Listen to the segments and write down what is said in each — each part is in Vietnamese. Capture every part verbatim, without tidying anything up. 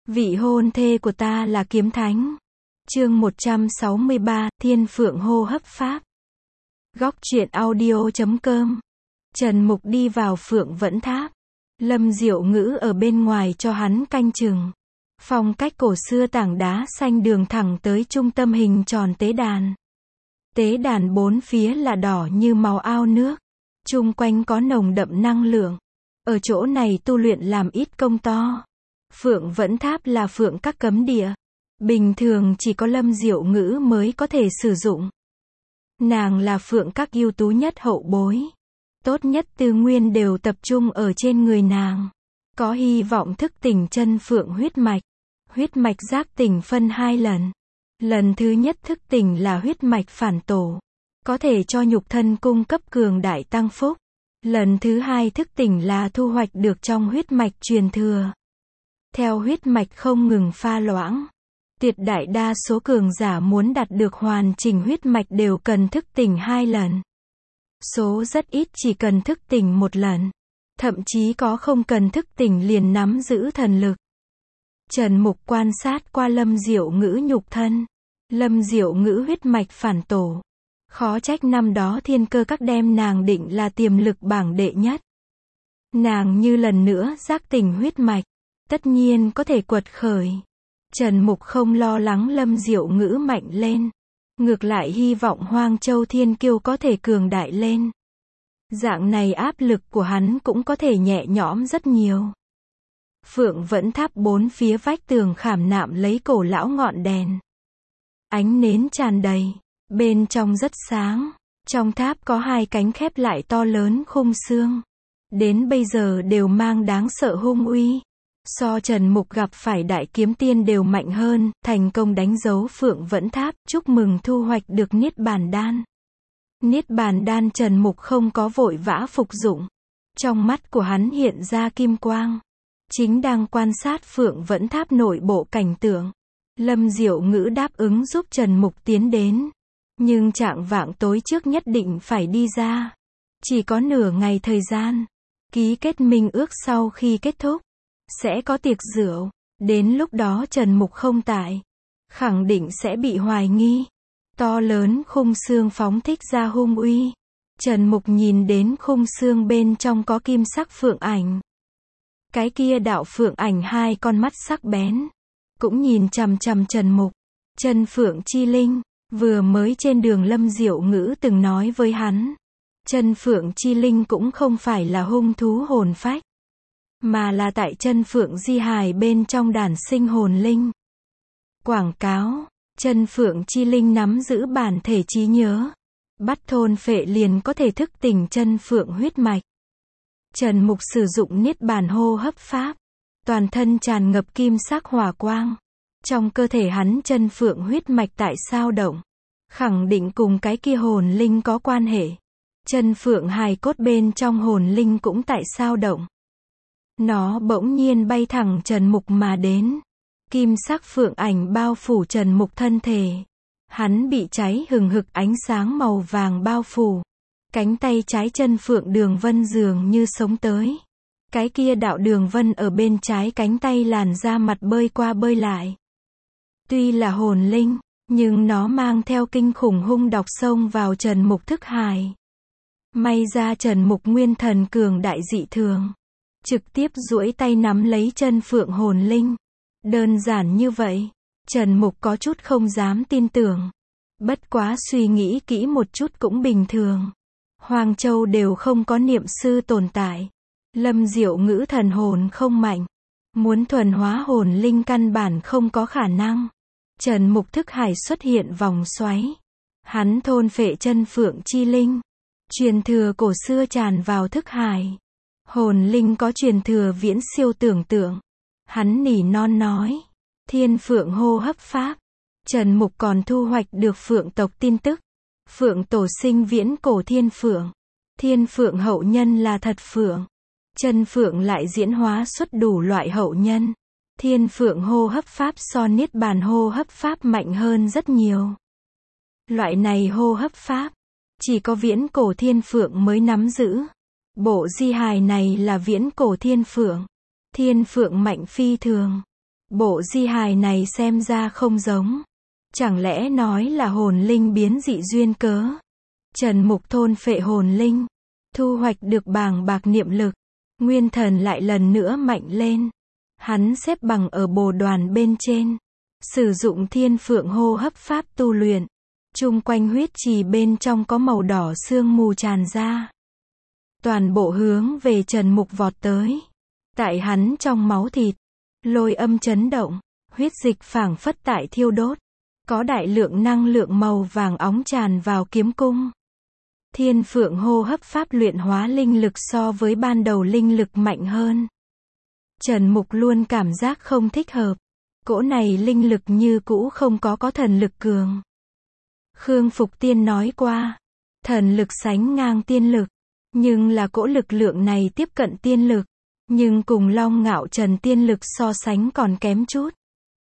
Vị hôn thê của ta là kiếm thánh. Chương một trăm sáu mươi ba, Thiên Phượng hô hấp pháp. Góc truyện audio chấm com. Trần Mục đi vào Phượng Vẫn Tháp. Lâm Diệu Ngữ ở bên ngoài cho hắn canh chừng. Phong cách cổ xưa tảng đá xanh đường thẳng tới trung tâm hình tròn tế đàn. Tế đàn bốn phía là đỏ như màu ao nước. Chung quanh có nồng đậm năng lượng. Ở chỗ này tu luyện làm ít công to. Phượng Vẫn Tháp là phượng các cấm địa. Bình thường chỉ có Lâm Diệu Ngữ mới có thể sử dụng. Nàng là phượng các ưu tú nhất hậu bối. Tốt nhất tư nguyên đều tập trung ở trên người nàng. Có hy vọng thức tỉnh chân phượng huyết mạch. Huyết mạch giác tỉnh phân hai lần. Lần thứ nhất thức tỉnh là huyết mạch phản tổ. Có thể cho nhục thân cung cấp cường đại tăng phúc. Lần thứ hai thức tỉnh là thu hoạch được trong huyết mạch truyền thừa. Theo huyết mạch không ngừng pha loãng. Tuyệt đại đa số cường giả muốn đạt được hoàn chỉnh huyết mạch đều cần thức tỉnh hai lần. Số rất ít chỉ cần thức tỉnh một lần. Thậm chí có không cần thức tỉnh liền nắm giữ thần lực. Trần Mục quan sát qua Lâm Diệu Ngữ nhục thân. Lâm Diệu Ngữ huyết mạch phản tổ. Khó trách năm đó thiên cơ các đem nàng định là tiềm lực bảng đệ nhất. Nàng như lần nữa giác tỉnh huyết mạch. Tất nhiên có thể quật khởi. Trần Mục không lo lắng Lâm Diệu Ngữ mạnh lên. Ngược lại hy vọng Hoang Châu Thiên Kiêu có thể cường đại lên. Dạng này áp lực của hắn cũng có thể nhẹ nhõm rất nhiều. Phượng Vẫn Tháp bốn phía vách tường khảm nạm lấy cổ lão ngọn đèn. Ánh nến tràn đầy. Bên trong rất sáng. Trong tháp có hai cánh khép lại to lớn khung xương. Đến bây giờ đều mang đáng sợ hung uy. So Trần Mục gặp phải đại kiếm tiên đều mạnh hơn, thành công đánh dấu Phượng Vẫn Tháp, chúc mừng thu hoạch được Niết Bàn Đan. Niết Bàn Đan Trần Mục không có vội vã phục dụng. Trong mắt của hắn hiện ra kim quang. Chính đang quan sát Phượng Vẫn Tháp nội bộ cảnh tượng. Lâm Diệu Ngữ đáp ứng giúp Trần Mục tiến đến. Nhưng trạng vạng tối trước nhất định phải đi ra. Chỉ có nửa ngày thời gian. Ký kết minh ước sau khi kết thúc. Sẽ có tiệc rượu. Đến lúc đó Trần Mục không tại. Khẳng định sẽ bị hoài nghi. To lớn khung xương phóng thích ra hung uy. Trần Mục nhìn đến khung xương bên trong có kim sắc phượng ảnh. Cái kia đạo phượng ảnh hai con mắt sắc bén. Cũng nhìn chằm chằm Trần Mục. Chân phượng chi linh. Vừa mới trên đường Lâm Diệu Ngữ từng nói với hắn. Chân phượng chi linh cũng không phải là hung thú hồn phách. Mà là tại chân phượng di hài bên trong đàn sinh hồn linh. Quảng cáo. Chân phượng chi linh nắm giữ bản thể trí nhớ. Bắt thôn phệ liền có thể thức tỉnh chân phượng huyết mạch. Trần Mục sử dụng Niết Bàn hô hấp pháp. Toàn thân tràn ngập kim sắc hỏa quang. Trong cơ thể hắn chân phượng huyết mạch tại sao động. Khẳng định cùng cái kia hồn linh có quan hệ. Chân phượng hài cốt bên trong hồn linh cũng tại sao động. Nó bỗng nhiên bay thẳng Trần Mục mà đến. Kim sắc phượng ảnh bao phủ Trần Mục thân thể. Hắn bị cháy hừng hực ánh sáng màu vàng bao phủ. Cánh tay trái chân phượng đường vân dường như sống tới. Cái kia đạo đường vân ở bên trái cánh tay làn ra mặt bơi qua bơi lại. Tuy là hồn linh, nhưng nó mang theo kinh khủng hung độc xông vào Trần Mục thức hài. May ra Trần Mục nguyên thần cường đại dị thường. Trực tiếp duỗi tay nắm lấy chân phượng hồn linh. Đơn giản như vậy. Trần Mục có chút không dám tin tưởng. Bất quá suy nghĩ kỹ một chút cũng bình thường. Hoang Châu đều không có niệm sư tồn tại. Lâm Diệu Ngữ thần hồn không mạnh. Muốn thuần hóa hồn linh căn bản không có khả năng. Trần Mục thức hải xuất hiện vòng xoáy. Hắn thôn phệ chân phượng chi linh. Truyền thừa cổ xưa tràn vào thức hải. Hồn linh có truyền thừa viễn siêu tưởng tượng. Hắn nỉ non nói. Thiên Phượng hô hấp pháp. Trần Mục còn thu hoạch được phượng tộc tin tức. Phượng tổ sinh viễn cổ thiên phượng. Thiên phượng hậu nhân là thật phượng. Chân phượng lại diễn hóa xuất đủ loại hậu nhân. Thiên Phượng hô hấp pháp so Niết Bàn hô hấp pháp mạnh hơn rất nhiều. Loại này hô hấp pháp. Chỉ có viễn cổ thiên phượng mới nắm giữ. Bộ di hài này là viễn cổ thiên phượng. Thiên phượng mạnh phi thường. Bộ di hài này xem ra không giống. Chẳng lẽ nói là hồn linh biến dị duyên cớ? Trần Mục thôn phệ hồn linh, thu hoạch được bàng bạc niệm lực, nguyên thần lại lần nữa mạnh lên. Hắn xếp bằng ở bồ đoàn bên trên, sử dụng thiên phượng hô hấp pháp tu luyện. Chung quanh huyết trì bên trong có màu đỏ sương mù tràn ra. Toàn bộ hướng về Trần Mục vọt tới. Tại hắn trong máu thịt, lôi âm chấn động, huyết dịch phảng phất tại thiêu đốt. Có đại lượng năng lượng màu vàng óng tràn vào kiếm cung. Thiên phượng hô hấp pháp luyện hóa linh lực so với ban đầu linh lực mạnh hơn. Trần Mục luôn cảm giác không thích hợp. Cỗ này linh lực như cũ không có có thần lực cường. Khương Phục Tiên nói qua, thần lực sánh ngang tiên lực, nhưng là cỗ lực lượng này tiếp cận tiên lực, nhưng cùng Long Ngạo Trần tiên lực so sánh còn kém chút.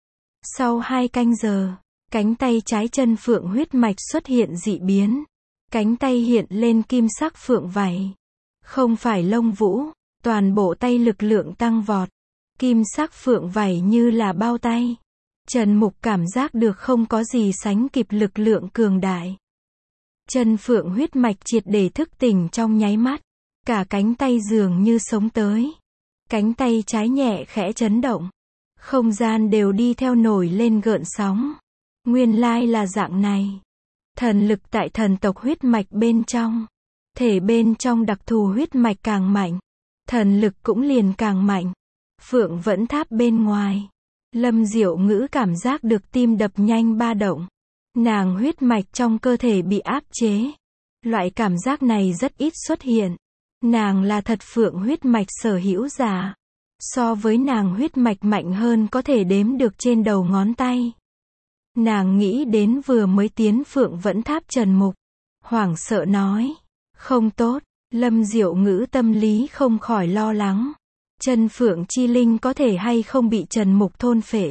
Sau hai canh giờ, cánh tay trái chân phượng huyết mạch xuất hiện dị biến. Cánh tay hiện lên kim sắc phượng vảy. Không phải lông vũ, toàn bộ tay lực lượng tăng vọt. Kim sắc phượng vảy như là bao tay. Trần Mục cảm giác được không có gì sánh kịp lực lượng cường đại. Chân phượng huyết mạch triệt để thức tỉnh trong nháy mắt. Cả cánh tay dường như sống tới. Cánh tay trái nhẹ khẽ chấn động. Không gian đều đi theo nổi lên gợn sóng. Nguyên lai là dạng này. Thần lực tại thần tộc huyết mạch bên trong. Thể bên trong đặc thù huyết mạch càng mạnh. Thần lực cũng liền càng mạnh. Phượng vẫn tháp bên ngoài. Lâm Diệu Ngữ cảm giác được tim đập nhanh ba động. Nàng huyết mạch trong cơ thể bị áp chế. Loại cảm giác này rất ít xuất hiện. Nàng là thật phượng huyết mạch sở hữu giả. So với nàng huyết mạch mạnh hơn có thể đếm được trên đầu ngón tay. Nàng nghĩ đến vừa mới tiến phượng vẫn tháp Trần Mục. Hoảng sợ nói. Không tốt. Lâm Diệu Ngữ tâm lý không khỏi lo lắng. Chân phượng chi linh có thể hay không bị Trần Mục thôn phệ.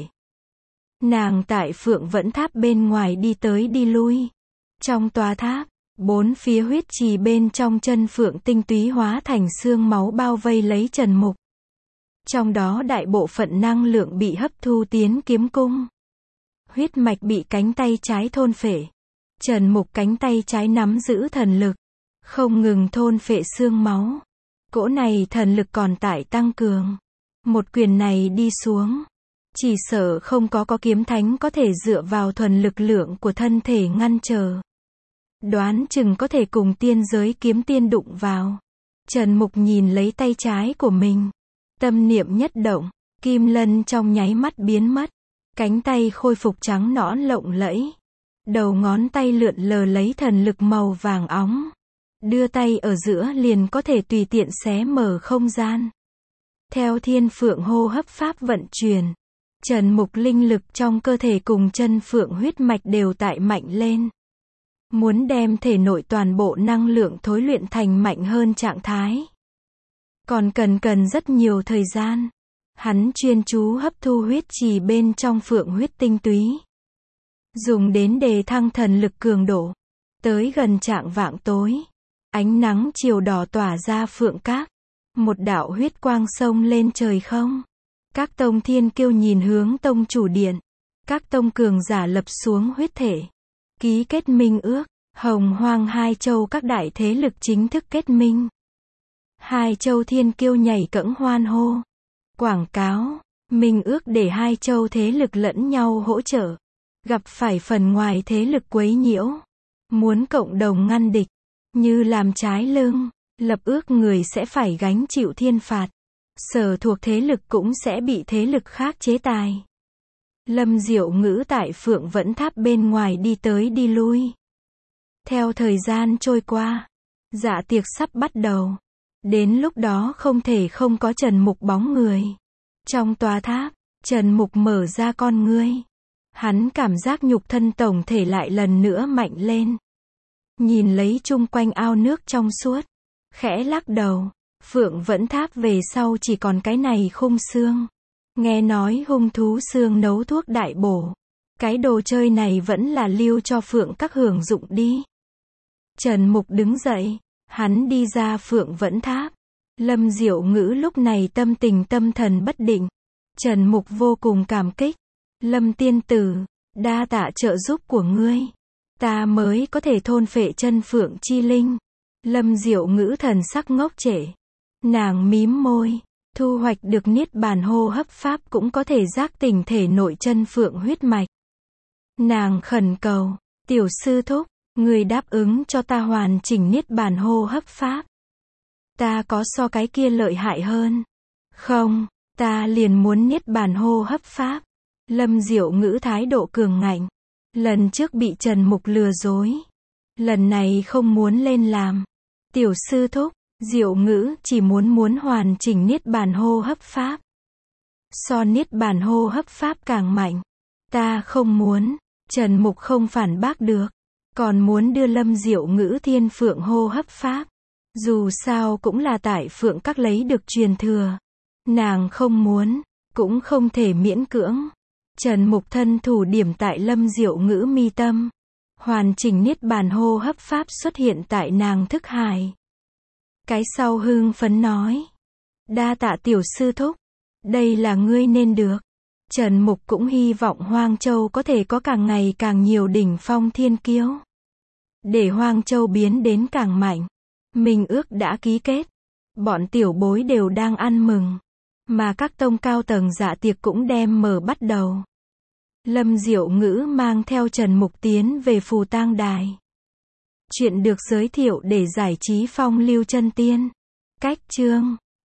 Nàng tại phượng vẫn tháp bên ngoài đi tới đi lui. Trong tòa tháp, bốn phía huyết trì bên trong chân phượng tinh túy hóa thành xương máu bao vây lấy Trần Mục. Trong đó đại bộ phận năng lượng bị hấp thu tiến kiếm cung. Huyết mạch bị cánh tay trái thôn phệ. Trần Mục cánh tay trái nắm giữ thần lực, không ngừng thôn phệ xương máu. Cỗ này thần lực còn tại tăng cường. Một quyền này đi xuống, chỉ sợ không có có kiếm thánh có thể dựa vào thuần lực lượng của thân thể ngăn trở. Đoán chừng có thể cùng tiên giới kiếm tiên đụng vào. Trần Mục nhìn lấy tay trái của mình. Tâm niệm nhất động, kim lân trong nháy mắt biến mất. Cánh tay khôi phục trắng nõn lộng lẫy. Đầu ngón tay lượn lờ lấy thần lực màu vàng óng. Đưa tay ở giữa liền có thể tùy tiện xé mở không gian. Theo thiên phượng hô hấp pháp vận chuyển, Trần Mục linh lực trong cơ thể cùng chân phượng huyết mạch đều tại mạnh lên. Muốn đem thể nội toàn bộ năng lượng thối luyện thành mạnh hơn trạng thái. Còn cần cần rất nhiều thời gian. Hắn chuyên chú hấp thu huyết trì bên trong phượng huyết tinh túy. Dùng đến đề thăng thần lực cường độ. Tới gần trạng vạng tối. Ánh nắng chiều đỏ tỏa ra phượng các. Một đạo huyết quang sông lên trời không. Các tông thiên kiêu nhìn hướng tông chủ điện. Các tông cường giả lập xuống huyết thể. Ký kết minh ước. Hồng Hoang hai châu các đại thế lực chính thức kết minh. Hai châu thiên kiêu nhảy cẫng hoan hô. Quảng cáo, minh ước để hai châu thế lực lẫn nhau hỗ trợ. Gặp phải phần ngoài thế lực quấy nhiễu. Muốn cộng đồng ngăn địch. Như làm trái lưng, lập ước người sẽ phải gánh chịu thiên phạt. Sở thuộc thế lực cũng sẽ bị thế lực khác chế tài. Lâm Diệu Ngữ tại phượng vẫn tháp bên ngoài đi tới đi lui. Theo thời gian trôi qua, dạ tiệc sắp bắt đầu. Đến lúc đó không thể không có Trần Mục bóng người. Trong tòa tháp, Trần Mục mở ra con ngươi. Hắn cảm giác nhục thân tổng thể lại lần nữa mạnh lên. Nhìn lấy chung quanh ao nước trong suốt. Khẽ lắc đầu. Phượng vẫn tháp về sau chỉ còn cái này khung xương. Nghe nói hung thú xương nấu thuốc đại bổ. Cái đồ chơi này vẫn là lưu cho Phượng các hưởng dụng đi. Trần Mục đứng dậy. Hắn đi ra phượng vẫn tháp. Lâm Diệu Ngữ lúc này tâm tình tâm thần bất định. Trần Mục vô cùng cảm kích. Lâm tiên tử, đa tạ trợ giúp của ngươi. Ta mới có thể thôn phệ chân phượng chi linh. Lâm Diệu Ngữ thần sắc ngốc trệ. Nàng mím môi. Thu hoạch được niết bàn hô hấp pháp cũng có thể giác tỉnh thể nội chân phượng huyết mạch. Nàng khẩn cầu. Tiểu sư thúc, người đáp ứng cho ta hoàn chỉnh niết bàn hô hấp pháp. Ta có so cái kia lợi hại hơn? Không, ta liền muốn niết bàn hô hấp pháp. Lâm Diệu Ngữ thái độ cường ngạnh. Lần trước bị Trần Mục lừa dối. Lần này không muốn lên làm. Tiểu sư thúc, Diệu Ngữ chỉ muốn muốn hoàn chỉnh niết bàn hô hấp pháp. So niết bàn hô hấp pháp càng mạnh. Ta không muốn. Trần Mục không phản bác được. Còn muốn đưa Lâm Diệu Ngữ thiên phượng hô hấp pháp. Dù sao cũng là tại phượng các lấy được truyền thừa. Nàng không muốn, cũng không thể miễn cưỡng. Trần Mục thân thủ điểm tại Lâm Diệu Ngữ mi tâm. Hoàn chỉnh niết bàn hô hấp pháp xuất hiện tại nàng thức hải. Cái sau hưng phấn nói. Đa tạ tiểu sư thúc. Đây là ngươi nên được. Trần Mục cũng hy vọng Hoang Châu có thể có càng ngày càng nhiều đỉnh phong thiên kiêu. Để Hoang Châu biến đến càng mạnh. Minh ước đã ký kết. Bọn tiểu bối đều đang ăn mừng. Mà các tông cao tầng dạ tiệc cũng đem mở bắt đầu. Lâm Diệu Ngữ mang theo Trần Mục tiến về Phù Tang Đài. Chuyện được giới thiệu để giải trí phong lưu chân tiên. Cách chương